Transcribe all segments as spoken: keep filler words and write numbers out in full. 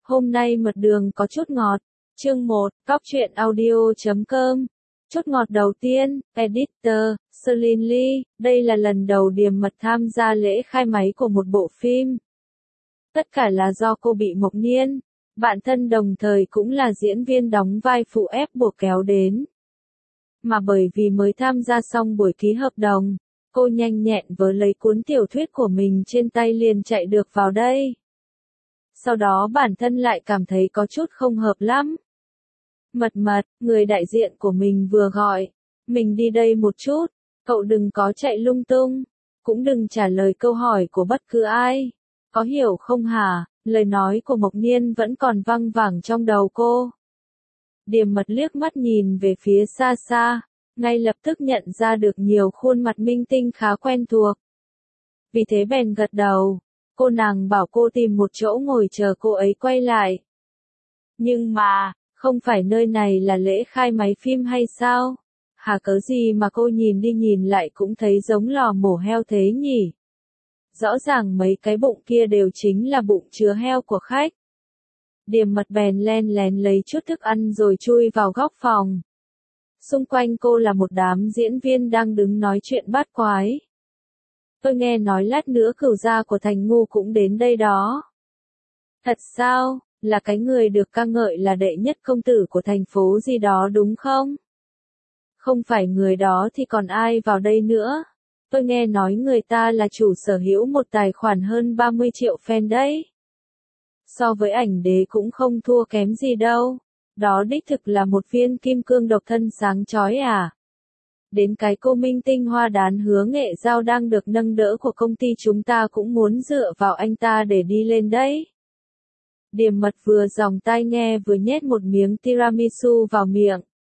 Hôm nay mật đường có chút ngọt. Chương một, Cóc truyện audio chấm com. Chút ngọt đầu tiên, Editor, Celine Lee, đây là lần đầu Điềm Mật tham gia lễ khai máy của một bộ phim. Tất cả là do cô bị Mộc Niên, bạn thân đồng thời cũng là diễn viên đóng vai phụ ép buộc kéo đến. Mà bởi vì mới tham gia xong buổi ký hợp đồng, cô nhanh nhẹn với lấy cuốn tiểu thuyết của mình trên tay liền chạy được vào đây. Sau đó bản thân lại cảm thấy có chút không hợp lắm. Mật mật, người đại diện của mình vừa gọi. Mình đi đây một chút, cậu đừng có chạy lung tung, cũng đừng trả lời câu hỏi của bất cứ ai. Có hiểu không hả? Lời nói của Mộc Niên vẫn còn văng vẳng trong đầu cô. Điềm Mật liếc mắt nhìn về phía xa xa, ngay lập tức nhận ra được nhiều khuôn mặt minh tinh khá quen thuộc. Vì thế bèn gật đầu, cô nàng bảo cô tìm một chỗ ngồi chờ cô ấy quay lại. Nhưng mà, không phải nơi này là lễ khai máy phim hay sao? Hả cớ gì mà cô nhìn đi nhìn lại cũng thấy giống lò mổ heo thế nhỉ? Rõ ràng mấy cái bụng kia đều chính là bụng chứa heo của khách. Điềm Mật bèn len lén lấy chút thức ăn rồi chui vào góc phòng. Xung quanh cô là một đám diễn viên đang đứng nói chuyện bát quái. Tôi nghe nói lát nữa cửu gia của Thành Ngu cũng đến đây đó. Thật sao, là cái người được ca ngợi là đệ nhất công tử của thành phố gì đó đúng không? Không phải người đó thì còn ai vào đây nữa? Tôi nghe nói người ta là chủ sở hữu một tài khoản hơn ba mươi triệu fan đấy. So với ảnh đế cũng không thua kém gì đâu. Đó đích thực là một viên kim cương độc thân sáng chói à. Đến cái cô minh tinh hoa đán Hứa Nghệ Giao đang được nâng đỡ của công ty chúng ta cũng muốn dựa vào anh ta để đi lên đấy. Điềm Mật vừa dòng tai nghe vừa nhét một miếng tiramisu vào miệng.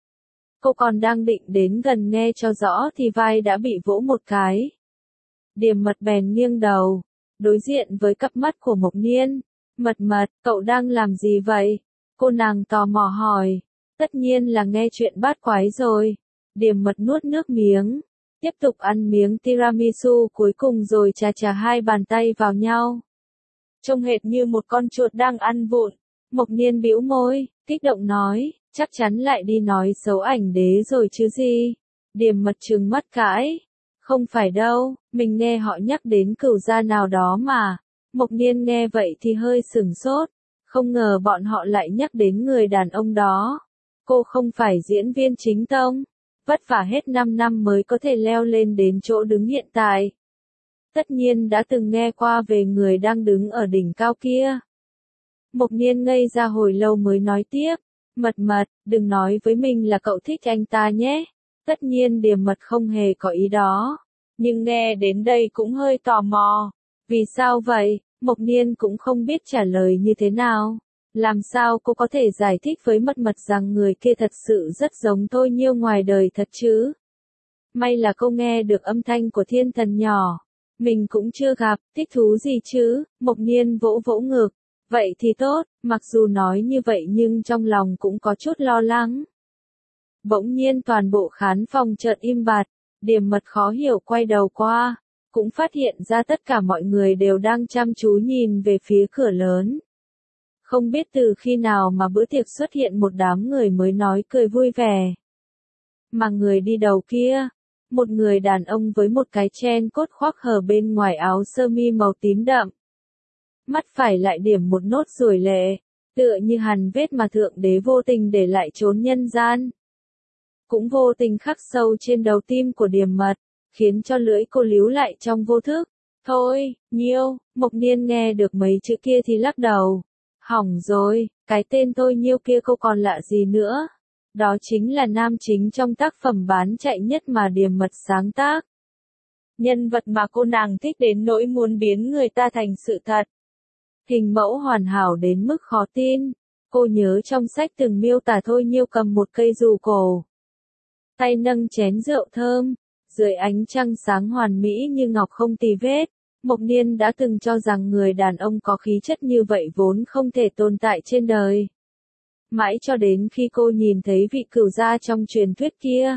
Cô còn đang định đến gần nghe cho rõ thì vai đã bị vỗ một cái. Điềm Mật bèn nghiêng đầu, đối diện với cặp mắt của Mộc Niên. Mật Mật, cậu đang làm gì vậy? Cô nàng tò mò hỏi. Tất nhiên là nghe chuyện bát quái rồi. Điềm Mật nuốt nước miếng, tiếp tục ăn miếng tiramisu cuối cùng rồi chà chà hai bàn tay vào nhau. Trông hệt như một con chuột đang ăn vụn. Mộc Niên bĩu môi, kích động nói, chắc chắn lại đi nói xấu ảnh đế rồi chứ gì. Điềm Mật trừng mắt cãi. Không phải đâu, mình nghe họ nhắc đến cửu gia nào đó mà. Mộc Niên nghe vậy thì hơi sửng sốt. Không ngờ bọn họ lại nhắc đến người đàn ông đó. Cô không phải diễn viên chính tông. Vất vả hết năm năm mới có thể leo lên đến chỗ đứng hiện tại. Tất nhiên đã từng nghe qua về người đang đứng ở đỉnh cao kia. Mộc Niên ngây ra hồi lâu mới nói tiếp. Mật Mật, đừng nói với mình là cậu thích anh ta nhé. Tất nhiên Điềm Mật không hề có ý đó. Nhưng nghe đến đây cũng hơi tò mò. Vì sao vậy? Mộc Niên cũng không biết trả lời như thế nào. Làm sao cô có thể giải thích với Mật Mật rằng người kia thật sự rất giống Thôi Nhiêu ngoài đời thật chứ? May là cô nghe được âm thanh của thiên thần nhỏ. Mình cũng chưa gặp, thích thú gì chứ? Mộc Niên vỗ vỗ ngực. Vậy thì tốt, mặc dù nói như vậy nhưng trong lòng cũng có chút lo lắng. Bỗng nhiên toàn bộ khán phòng chợt im bặt. Điềm Mật khó hiểu quay đầu qua, cũng phát hiện ra tất cả mọi người đều đang chăm chú nhìn về phía cửa lớn. Không biết từ khi nào mà bữa tiệc xuất hiện một đám người mới nói cười vui vẻ. Mà người đi đầu kia, một người đàn ông với một cái chen cốt khoác hở bên ngoài áo sơ mi màu tím đậm. Mắt phải lại điểm một nốt ruồi lệ, tựa như hằn vết mà thượng đế vô tình để lại chốn nhân gian. Cũng vô tình khắc sâu trên đầu tim của Điềm Mật, khiến cho lưỡi cô líu lại trong vô thức. Thôi, Nhiêu, Mộc Niên nghe được mấy chữ kia thì lắc đầu. Hỏng rồi, cái tên Thôi Nhiêu kia cô còn lạ gì nữa? Đó chính là nam chính trong tác phẩm bán chạy nhất mà Điềm Mật sáng tác. Nhân vật mà cô nàng thích đến nỗi muốn biến người ta thành sự thật. Hình mẫu hoàn hảo đến mức khó tin. Cô nhớ trong sách từng miêu tả Thôi Nhiêu cầm một cây dù cổ. Tay nâng chén rượu thơm. Dưới ánh trăng sáng hoàn mỹ như ngọc không tì vết. Mộc Niên đã từng cho rằng người đàn ông có khí chất như vậy vốn không thể tồn tại trên đời. Mãi cho đến khi cô nhìn thấy vị cửu gia trong truyền thuyết kia.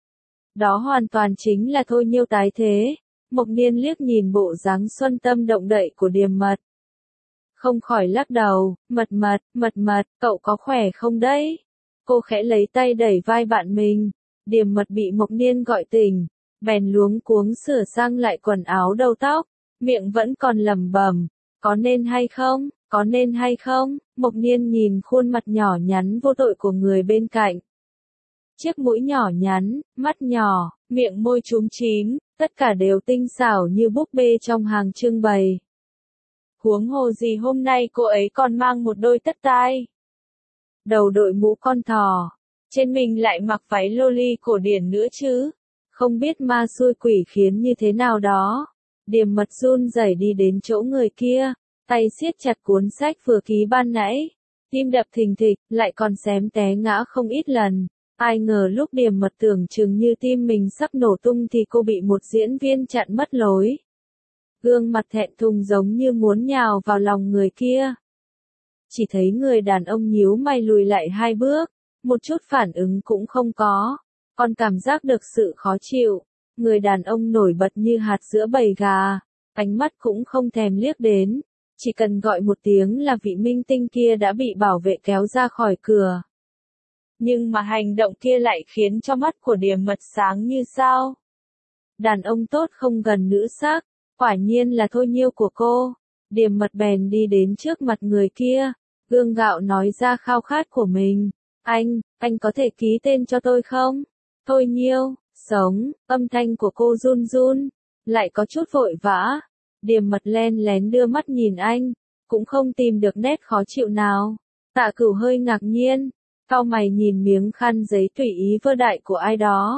Đó hoàn toàn chính là Thôi Nhiêu tái thế. Mộc Niên liếc nhìn bộ dáng xuân tâm động đậy của Điềm Mật. không khỏi lắc đầu, mật mật, mật mật, cậu có khỏe không đấy? Cô khẽ lấy tay đẩy vai bạn mình, Điềm Mật bị Mộc Niên gọi tỉnh, bèn luống cuống sửa sang lại quần áo đầu tóc, miệng vẫn còn lẩm bẩm, có nên hay không, có nên hay không? Mộc Niên nhìn khuôn mặt nhỏ nhắn vô tội của người bên cạnh. Chiếc mũi nhỏ nhắn, mắt nhỏ, miệng môi chúm chím, tất cả đều tinh xảo như búp bê trong hàng trưng bày. Huống hồ gì hôm nay cô ấy còn mang một đôi tất tai. Đầu đội mũ con thỏ, trên mình lại mặc váy loli cổ điển nữa chứ. Không biết ma xui quỷ khiến như thế nào đó. Điềm Mật run rẩy đi đến chỗ người kia, tay siết chặt cuốn sách vừa ký ban nãy. Tim đập thình thịch, lại còn xém té ngã không ít lần. Ai ngờ lúc Điềm Mật tưởng chừng như tim mình sắp nổ tung thì cô bị một diễn viên chặn mất lối. Gương mặt thẹn thùng giống như muốn nhào vào lòng người kia. Chỉ thấy người đàn ông nhíu mày lùi lại hai bước, một chút phản ứng cũng không có, còn cảm giác được sự khó chịu. Người đàn ông nổi bật như hạt giữa bầy gà, ánh mắt cũng không thèm liếc đến, chỉ cần gọi một tiếng là vị minh tinh kia đã bị bảo vệ kéo ra khỏi cửa. Nhưng mà hành động kia lại khiến cho mắt của Điềm Mật sáng như sao. Đàn ông tốt không gần nữ sắc, quả nhiên là thôi nhiêu của cô. Điềm Mật bèn đi đến trước mặt người kia, gượng gạo nói ra khao khát của mình. Anh, anh có thể ký tên cho tôi không? Thôi nhiêu, sống, âm thanh của cô run run, lại có chút vội vã. Điềm Mật len lén đưa mắt nhìn anh, cũng không tìm được nét khó chịu nào. Tạ Cửu hơi ngạc nhiên, cau mày nhìn miếng khăn giấy tùy ý vơ đại của ai đó.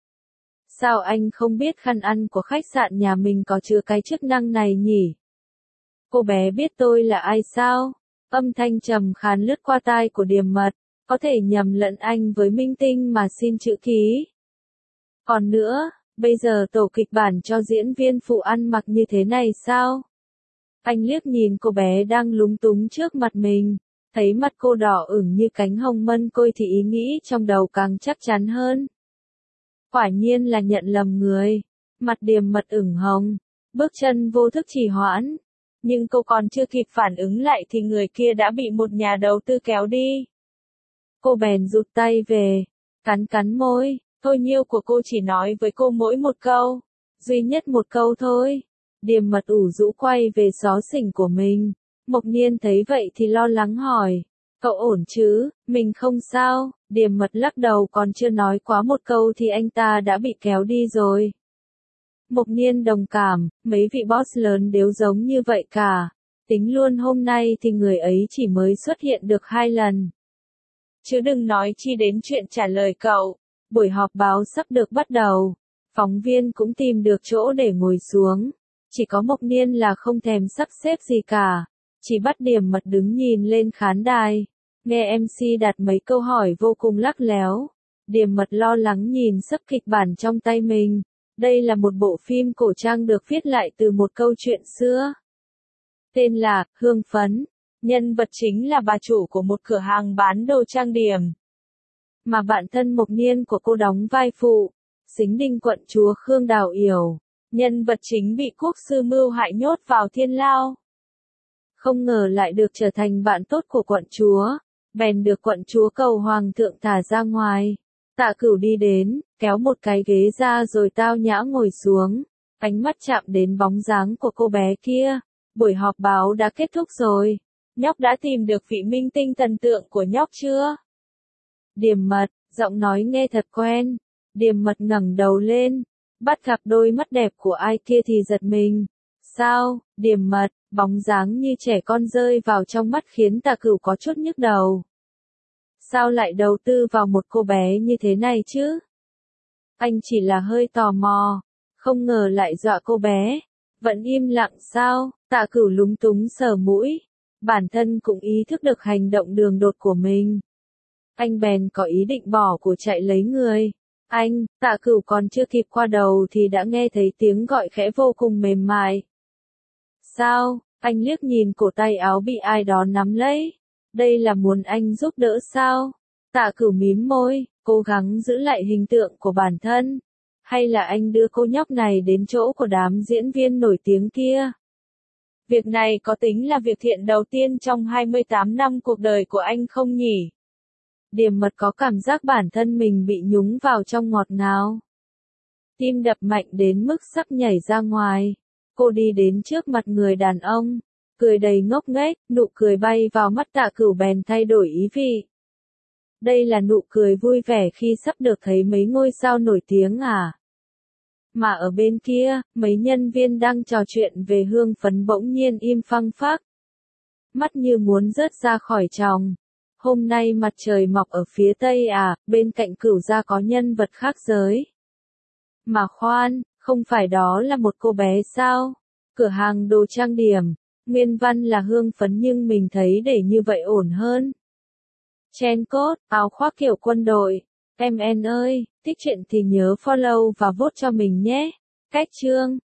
Sao anh không biết khăn ăn của khách sạn nhà mình có chứa cái chức năng này nhỉ? Cô bé biết tôi là ai sao? Âm thanh trầm khàn lướt qua tai của Điềm Mật, có thể nhầm lẫn anh với minh tinh mà xin chữ ký. Còn nữa, bây giờ tổ kịch bản cho diễn viên phụ ăn mặc như thế này sao? Anh liếc nhìn cô bé đang lúng túng trước mặt mình, thấy mặt cô đỏ ửng như cánh hồng mân côi thì ý nghĩ trong đầu càng chắc chắn hơn. Quả nhiên là nhận lầm người. Mặt Điềm Mật ửng hồng, bước chân vô thức trì hoãn. Nhưng cô còn chưa kịp phản ứng lại thì người kia đã bị một nhà đầu tư kéo đi. Cô bèn rụt tay về, cắn cắn môi, thôi nhiêu của cô chỉ nói với cô mỗi một câu, duy nhất một câu thôi. Điềm Mật ủ rũ quay về xó xỉnh của mình. Mộc Niên thấy vậy thì lo lắng hỏi, cậu ổn chứ, mình không sao. Điềm Mật lắc đầu, còn chưa nói quá một câu thì anh ta đã bị kéo đi rồi. Mộc Niên đồng cảm, mấy vị boss lớn đều giống như vậy cả. Tính luôn hôm nay thì người ấy chỉ mới xuất hiện được hai lần. Chứ đừng nói chi đến chuyện trả lời cậu. Buổi họp báo sắp được bắt đầu. Phóng viên cũng tìm được chỗ để ngồi xuống. Chỉ có Mộc Niên là không thèm sắp xếp gì cả. Chỉ bắt Điềm Mật đứng nhìn lên khán đài. Nghe em xê đặt mấy câu hỏi vô cùng lắc léo. Điềm Mật lo lắng nhìn sấp kịch bản trong tay mình. Đây là một bộ phim cổ trang được viết lại từ một câu chuyện xưa. Tên là Hương Phấn. Nhân vật chính là bà chủ của một cửa hàng bán đồ trang điểm. Mà bạn thân Mộc Niên của cô đóng vai phụ, Sính Đinh quận chúa Khương Đào Yểu. Nhân vật chính bị quốc sư mưu hại nhốt vào thiên lao. Không ngờ lại được trở thành bạn tốt của quận chúa, bèn được quận chúa cầu hoàng thượng thả ra ngoài. Tạ Cửu đi đến, kéo một cái ghế ra rồi tao nhã ngồi xuống, ánh mắt chạm đến bóng dáng của cô bé kia. Buổi họp báo đã kết thúc rồi. Nhóc đã tìm được vị minh tinh thần tượng của nhóc chưa? Điềm Mật, giọng nói nghe thật quen. Điềm Mật ngẩng đầu lên, bắt gặp đôi mắt đẹp của ai kia thì giật mình. Sao, Điềm Mật, bóng dáng như trẻ con rơi vào trong mắt khiến Tạ Cửu có chút nhức đầu. Sao lại đầu tư vào một cô bé như thế này chứ? Anh chỉ là hơi tò mò, không ngờ lại dọa cô bé. Vẫn im lặng sao? Tạ Cửu lúng túng sờ mũi. Bản thân cũng ý thức được hành động đường đột của mình. Anh bèn có ý định bỏ của chạy lấy người. Anh, Tạ Cửu còn chưa kịp qua đầu thì đã nghe thấy tiếng gọi khẽ vô cùng mềm mại. Sao? Anh liếc nhìn cổ tay áo bị ai đó nắm lấy. Đây là muốn anh giúp đỡ sao? Tạ Cửu mím môi, cố gắng giữ lại hình tượng của bản thân. Hay là anh đưa cô nhóc này đến chỗ của đám diễn viên nổi tiếng kia? Việc này có tính là việc thiện đầu tiên trong hai mươi tám năm cuộc đời của anh không nhỉ? Điềm Mật có cảm giác bản thân mình bị nhúng vào trong ngọt ngào. Tim đập mạnh đến mức sắp nhảy ra ngoài. Cô đi đến trước mặt người đàn ông, cười đầy ngốc nghếch, nụ cười bay vào mắt Tạ Cửu bèn thay đổi ý vị. Đây là nụ cười vui vẻ khi sắp được thấy mấy ngôi sao nổi tiếng à? Mà ở bên kia, mấy nhân viên đang trò chuyện về hương phấn bỗng nhiên im phăng phắc. Mắt như muốn rớt ra khỏi tròng. Hôm nay mặt trời mọc ở phía tây à, bên cạnh Cửu gia có nhân vật khác giới. Mà khoan, không phải đó là một cô bé sao? Cửa hàng đồ trang điểm, nguyên văn là hương phấn nhưng mình thấy để như vậy ổn hơn. Chen cốt, áo khoác kiểu quân đội. Em en ơi, thích truyện thì nhớ follow và vote cho mình nhé. Cách chương